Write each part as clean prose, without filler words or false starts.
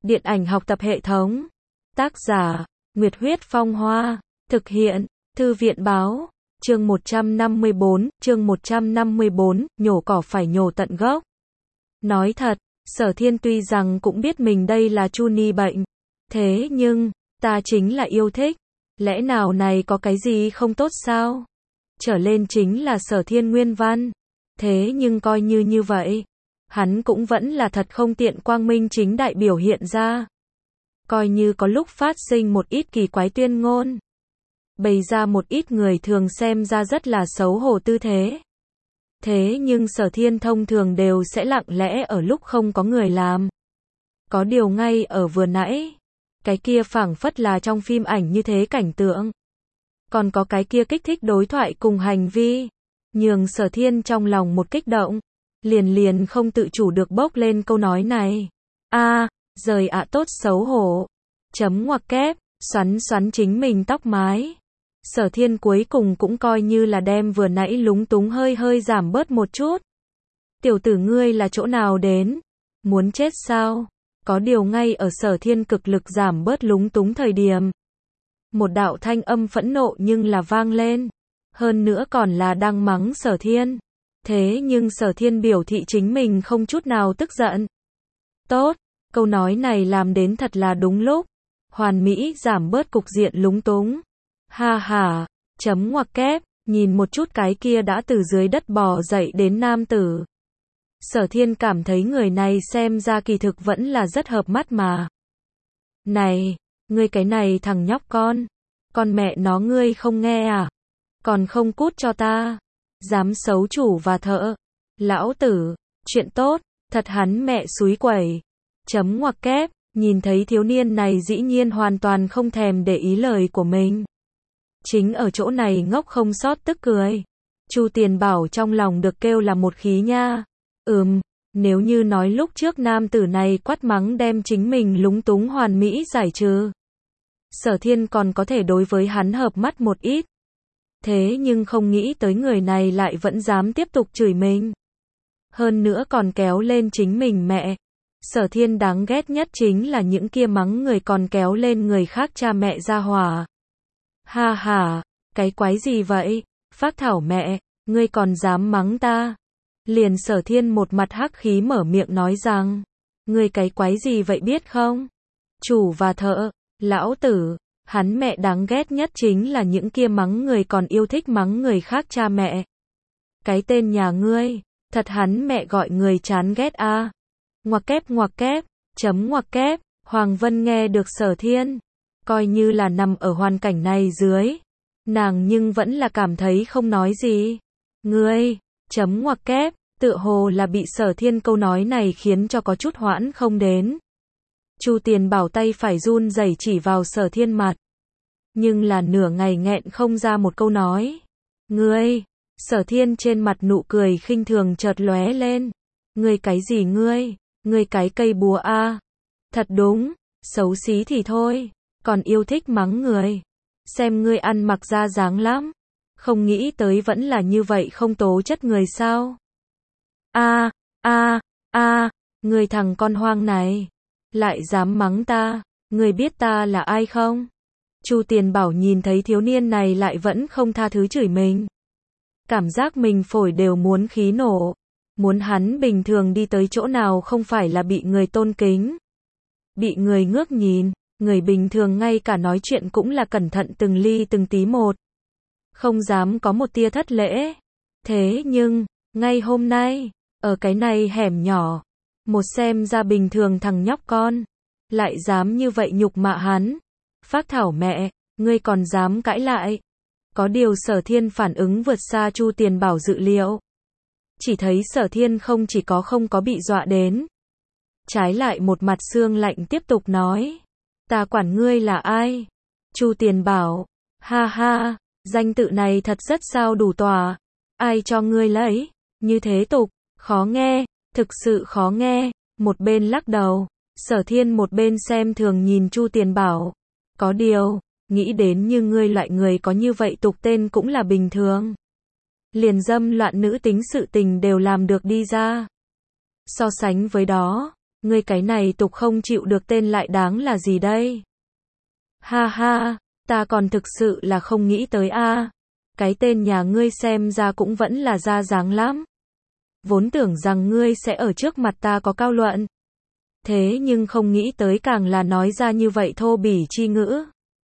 Điện ảnh học tập hệ thống. Tác giả, Nguyệt Huyết Phong Hoa. Thực hiện, Thư viện Báo. Chương 154, nhổ cỏ phải nhổ tận gốc. Nói thật, Sở Thiên tuy rằng cũng biết mình đây là Chu Ni bệnh. Thế nhưng, ta chính là yêu thích. Lẽ nào này có cái gì không tốt sao? Trở lên chính là Sở Thiên nguyên văn. Thế nhưng coi như vậy, hắn cũng vẫn là thật không tiện quang minh chính đại biểu hiện ra. Coi như có lúc phát sinh một ít kỳ quái tuyên ngôn, bày ra một ít người thường xem ra rất là xấu hổ tư thế. Thế nhưng Sở Thiên thông thường đều sẽ lặng lẽ ở lúc không có người làm. Có điều ngay ở vừa nãy, cái kia phảng phất là trong phim ảnh như thế cảnh tượng. Còn có cái kia kích thích đối thoại cùng hành vi, nhường Sở Thiên trong lòng một kích động, liền không tự chủ được bốc lên câu nói này. Rời ạ tốt xấu hổ. Chấm ngoặc kép, xoắn chính mình tóc mái. Sở Thiên cuối cùng cũng coi như là đem vừa nãy lúng túng hơi giảm bớt một chút. Tiểu tử ngươi là chỗ nào đến? Muốn chết sao? Có điều ngay ở Sở Thiên cực lực giảm bớt lúng túng thời điểm, một đạo thanh âm phẫn nộ nhưng là vang lên. Hơn nữa còn là đang mắng Sở Thiên. Thế nhưng Sở Thiên biểu thị chính mình không chút nào tức giận. Tốt, câu nói này làm đến thật là đúng lúc. Hoàn mỹ giảm bớt cục diện lúng túng. Ha, chấm ngoặc kép, nhìn một chút cái kia đã từ dưới đất bò dậy đến nam tử. Sở Thiên cảm thấy người này xem ra kỳ thực vẫn là rất hợp mắt mà. Này, ngươi cái này thằng nhóc con mẹ nó ngươi không nghe à? Còn không cút cho ta. Dám xấu chủ và thợ. Lão tử, chuyện tốt, thật hắn mẹ xúi quẩy. Chấm ngoặc kép, nhìn thấy thiếu niên này dĩ nhiên hoàn toàn không thèm để ý lời của mình. Chính ở chỗ này ngốc không sót tức cười. Chu Tiền Bảo trong lòng được kêu là một khí nha. Nếu như nói lúc trước nam tử này quát mắng đem chính mình lúng túng hoàn mỹ giải trừ, Sở Thiên còn có thể đối với hắn hợp mắt một ít. Thế nhưng không nghĩ tới người này lại vẫn dám tiếp tục chửi mình. Hơn nữa còn kéo lên chính mình mẹ. Sở Thiên đáng ghét nhất chính là những kia mắng người còn kéo lên người khác cha mẹ ra hỏa. Ha, cái quái gì vậy? Phác thảo mẹ, ngươi còn dám mắng ta? Liền Sở Thiên một mặt hắc khí mở miệng nói rằng, ngươi cái quái gì vậy biết không? Chủ và thợ, lão tử, hắn mẹ đáng ghét nhất chính là những kia mắng người còn yêu thích mắng người khác cha mẹ. Cái tên nhà ngươi, thật hắn mẹ gọi người chán ghét a. Ngoặc kép, chấm ngoặc kép, Hoàng Vân nghe được Sở Thiên, coi như là nằm ở hoàn cảnh này dưới, nàng nhưng vẫn là cảm thấy không nói gì. Ngươi, chấm ngoặc kép, tựa hồ là bị Sở Thiên câu nói này khiến cho có chút hoãn không đến. Chu Tiền Bảo tay phải run rẩy chỉ vào Sở Thiên mặt, nhưng là nửa ngày nghẹn không ra một câu nói. Ngươi, Sở Thiên trên mặt nụ cười khinh thường chợt lóe lên. Ngươi cái gì ngươi cái cây búa a. Thật đúng, xấu xí thì thôi, còn yêu thích mắng người. Xem ngươi ăn mặc ra dáng lắm, không nghĩ tới vẫn là như vậy không tố chất người sao. Ngươi thằng con hoang này, lại dám mắng ta, ngươi biết ta là ai không? Chu Tiền Bảo nhìn thấy thiếu niên này lại vẫn không tha thứ chửi mình. Cảm giác mình phổi đều muốn khí nổ. Muốn hắn bình thường đi tới chỗ nào không phải là bị người tôn kính, bị người ngước nhìn, người bình thường ngay cả nói chuyện cũng là cẩn thận từng ly từng tí một. Không dám có một tia thất lễ. Thế nhưng, ngay hôm nay, ở cái này hẻm nhỏ, một xem ra bình thường thằng nhóc con, lại dám như vậy nhục mạ hắn. Phác thảo mẹ, ngươi còn dám cãi lại. Có điều Sở Thiên phản ứng vượt xa Chu Tiền Bảo dự liệu. Chỉ thấy Sở Thiên không chỉ không có bị dọa đến, trái lại một mặt xương lạnh tiếp tục nói. Ta quản ngươi là ai? Chu Tiền Bảo, ha, danh tự này thật rất sao đủ tòa. Ai cho ngươi lấy? Như thế tục, khó nghe, thực sự khó nghe. Một bên lắc đầu, Sở Thiên một bên xem thường nhìn Chu Tiền Bảo. Có điều, nghĩ đến như ngươi loại người có như vậy tục tên cũng là bình thường. Liền dâm loạn nữ tính sự tình đều làm được đi ra. So sánh với đó, Ngươi cái này tục không chịu được tên lại đáng là gì đây? Ha ha, ta còn thực sự là không nghĩ tới a. Cái tên nhà ngươi xem ra cũng vẫn là ra dáng lắm. Vốn tưởng rằng ngươi sẽ ở trước mặt ta có cao luận. Thế nhưng không nghĩ tới càng là nói ra như vậy thô bỉ chi ngữ.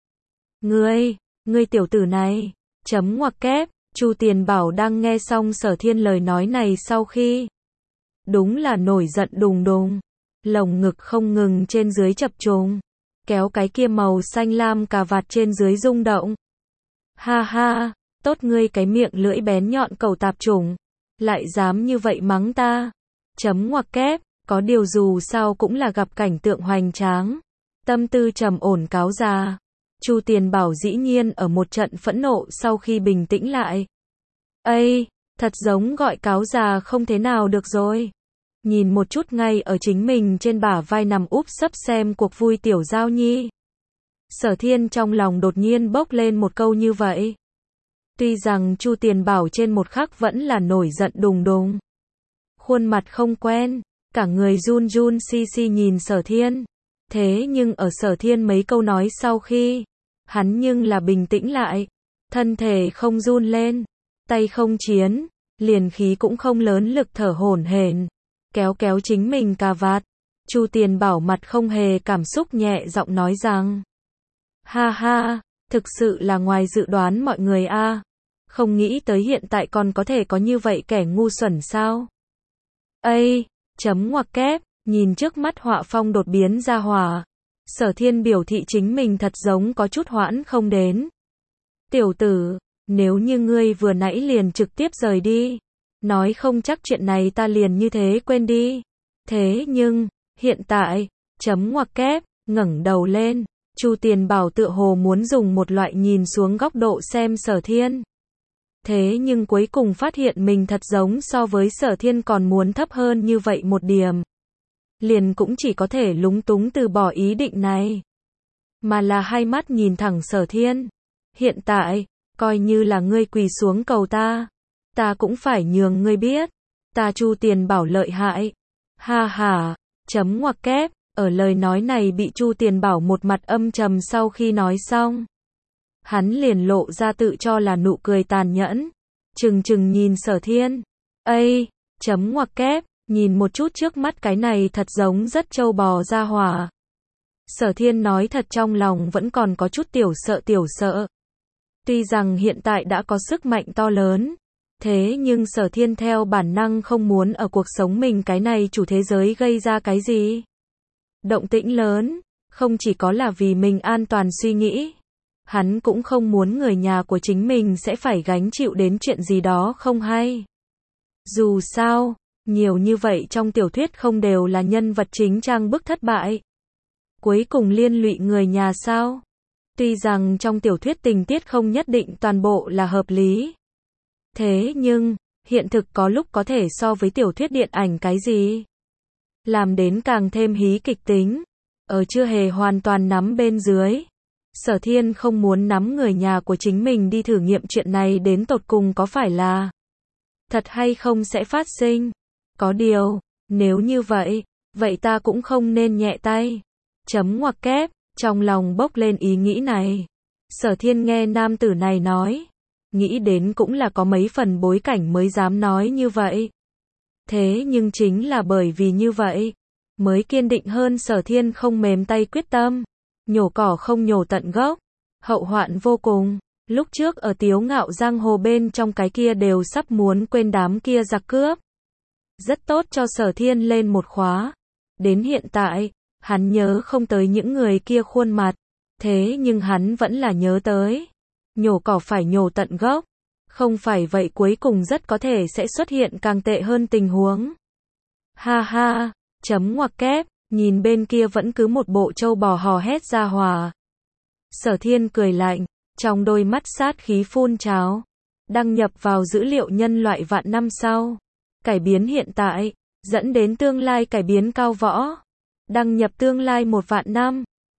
Ngươi tiểu tử này, chấm ngoặc kép, Chu Tiền Bảo đang nghe xong Sở Thiên lời nói này sau khi. Đúng là nổi giận đùng đùng, lồng ngực không ngừng trên dưới chập trùng, kéo cái kia màu xanh lam cà vạt trên dưới rung động. Ha ha, tốt ngươi cái miệng lưỡi bén nhọn cẩu tạp chủng, lại dám như vậy mắng ta. Chấm ngoặc kép, có điều dù sao cũng là gặp cảnh tượng hoành tráng. Tâm tư trầm ổn cáo già. Chu Tiền Bảo dĩ nhiên ở một trận phẫn nộ sau khi bình tĩnh lại. Ây, thật giống gọi cáo già không thế nào được rồi. Nhìn một chút ngay ở chính mình trên bả vai nằm úp sấp xem cuộc vui tiểu giao nhi. Sở Thiên trong lòng đột nhiên bốc lên một câu như vậy. Tuy rằng Chu Tiền Bảo trên một khắc vẫn là nổi giận đùng đùng. Khuôn mặt không quen, cả người run run si nhìn Sở Thiên. Thế nhưng ở Sở Thiên mấy câu nói sau khi, hắn nhưng là bình tĩnh lại. Thân thể không run lên, tay không chiến, liền khí cũng không lớn lực thở hổn hển, kéo kéo chính mình cà vạt. Chu Tiền Bảo mặt không hề cảm xúc nhẹ giọng nói rằng. Ha ha, thực sự là ngoài dự đoán mọi người a. Không nghĩ tới hiện tại còn có thể có như vậy kẻ ngu xuẩn sao? Ây, chấm ngoặc kép, nhìn trước mắt họa phong đột biến ra hỏa. Sở Thiên biểu thị chính mình thật giống có chút hoãn không đến. Tiểu tử, nếu như ngươi vừa nãy liền trực tiếp rời đi, nói không chắc chuyện này ta liền như thế quên đi. Thế nhưng, hiện tại, chấm ngoặc kép, ngẩng đầu lên, Chu Tiền Bảo tựa hồ muốn dùng một loại nhìn xuống góc độ xem Sở Thiên. Thế nhưng cuối cùng phát hiện mình thật giống so với Sở Thiên còn muốn thấp hơn như vậy một điểm. Liền cũng chỉ có thể lúng túng từ bỏ ý định này. Mà là hai mắt nhìn thẳng Sở Thiên. Hiện tại, coi như là ngươi quỳ xuống cầu ta cũng phải nhường ngươi biết. Ta Chu Tiền Bảo lợi hại. Ha ha, chấm ngoặc kép, ở lời nói này bị Chu Tiền Bảo một mặt âm trầm sau khi nói xong. Hắn liền lộ ra tự cho là nụ cười tàn nhẫn. Chừng nhìn Sở Thiên. Ây, chấm ngoặc kép, nhìn một chút trước mắt cái này thật giống rất trâu bò ra hỏa. Sở Thiên nói thật trong lòng vẫn còn có chút tiểu sợ. Tuy rằng hiện tại đã có sức mạnh to lớn, thế nhưng Sở Thiên theo bản năng không muốn ở cuộc sống mình cái này chủ thế giới gây ra cái gì. Động tĩnh lớn, không chỉ có là vì mình an toàn suy nghĩ. Hắn cũng không muốn người nhà của chính mình sẽ phải gánh chịu đến chuyện gì đó không hay. Dù sao, nhiều như vậy trong tiểu thuyết không đều là nhân vật chính trang bức thất bại. Cuối cùng liên lụy người nhà sao? Tuy rằng trong tiểu thuyết tình tiết không nhất định toàn bộ là hợp lý. Thế nhưng, hiện thực có lúc có thể so với tiểu thuyết điện ảnh cái gì? Làm đến càng thêm hí kịch tính. Ở chưa hề hoàn toàn nắm bên dưới. Sở Thiên không muốn nắm người nhà của chính mình đi thử nghiệm chuyện này đến tột cùng có phải là thật hay không sẽ phát sinh. Có điều, nếu như vậy, vậy ta cũng không nên nhẹ tay. Chấm ngoặc kép, trong lòng bốc lên ý nghĩ này. Sở Thiên nghe nam tử này nói, nghĩ đến cũng là có mấy phần bối cảnh mới dám nói như vậy. Thế nhưng chính là bởi vì như vậy, mới kiên định hơn Sở Thiên không mềm tay quyết tâm. Nhổ cỏ không nhổ tận gốc, hậu hoạn vô cùng. Lúc trước ở Tiếu Ngạo Giang Hồ bên trong cái kia đều sắp muốn quên đám kia giặc cướp. Rất tốt cho Sở Thiên lên một khóa. Đến hiện tại, hắn nhớ không tới những người kia khuôn mặt. Thế nhưng hắn vẫn là nhớ tới. Nhổ cỏ phải nhổ tận gốc. Không phải vậy cuối cùng rất có thể sẽ xuất hiện càng tệ hơn tình huống. Ha ha, chấm ngoặc kép. Nhìn bên kia vẫn cứ một bộ trâu bò hò hét ra hòa. Sở Thiên cười lạnh, trong đôi mắt sát khí phun trào. Đăng nhập vào dữ liệu nhân loại vạn năm sau. Cải biến hiện tại, dẫn đến tương lai cải biến cao võ. Đăng nhập tương lai 1 vạn năm.